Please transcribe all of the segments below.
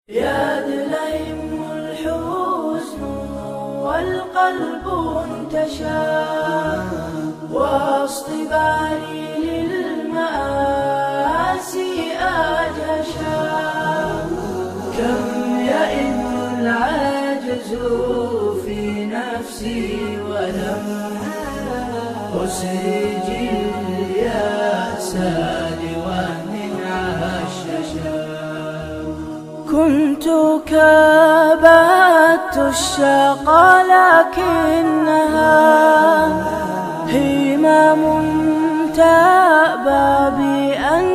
يا دليم الحزن والقلب انتشى واصطباري للمآسي أجشى. كم يئن العجز في نفسي ولم أسرج الياس لوهن عششا. كنت كابدت الشقى لكنها همام تأبى بأن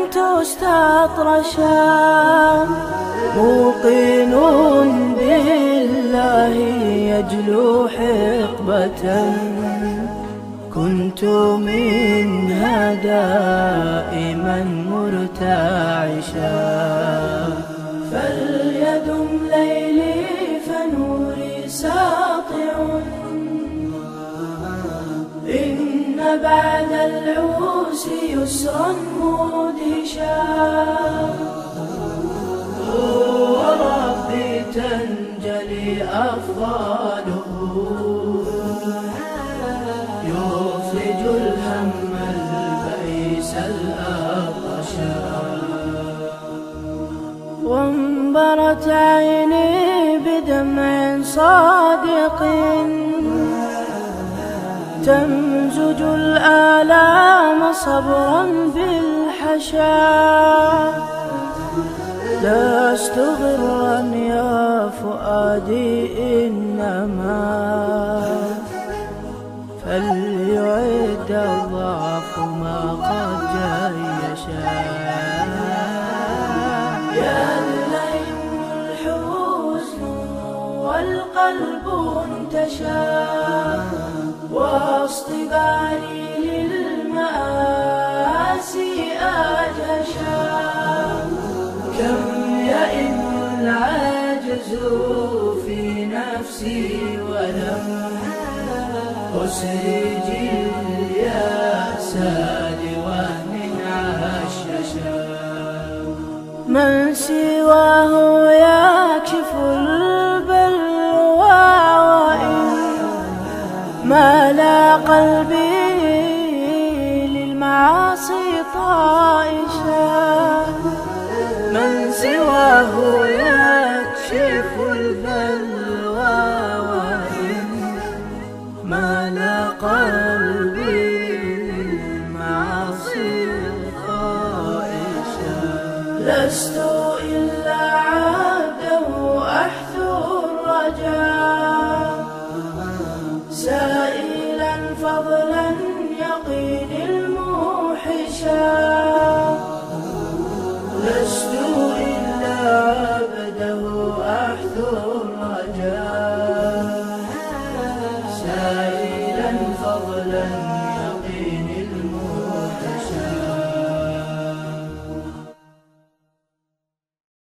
تستطرشا. موقن بالله يجلو حقبة كنت منها دائما مرتعشا. فليدم ليلي فنوري ساطع إن بعد العوس يسرا مدهشا. وربي تنجلي أفضاله يفرج الهم البئيس الأطشا. وانبرت عيني بدمع صادق تمزج الآلام صبرا بالحشا. لست غرا يا فؤادي إنما فليعد الضعف ما قد جيشا. يا دليم الحزن والقلب انتشى واصطباري للمآسي أجشا. كم يئن العجز في نفسي ولم أسرج الياس لوهن عششا. من سواه يكشف البلوى وإن ملا قلبي للمعاصي طائشا. من سواه يكشف البلوى وإن ملا قلبي للمعاصي طائشا. لست إلا عبده أحثو الرجاء سائلا فضلا يقين الموحشا. لست إلا عبده أحثو الرجاء سائلا فضلا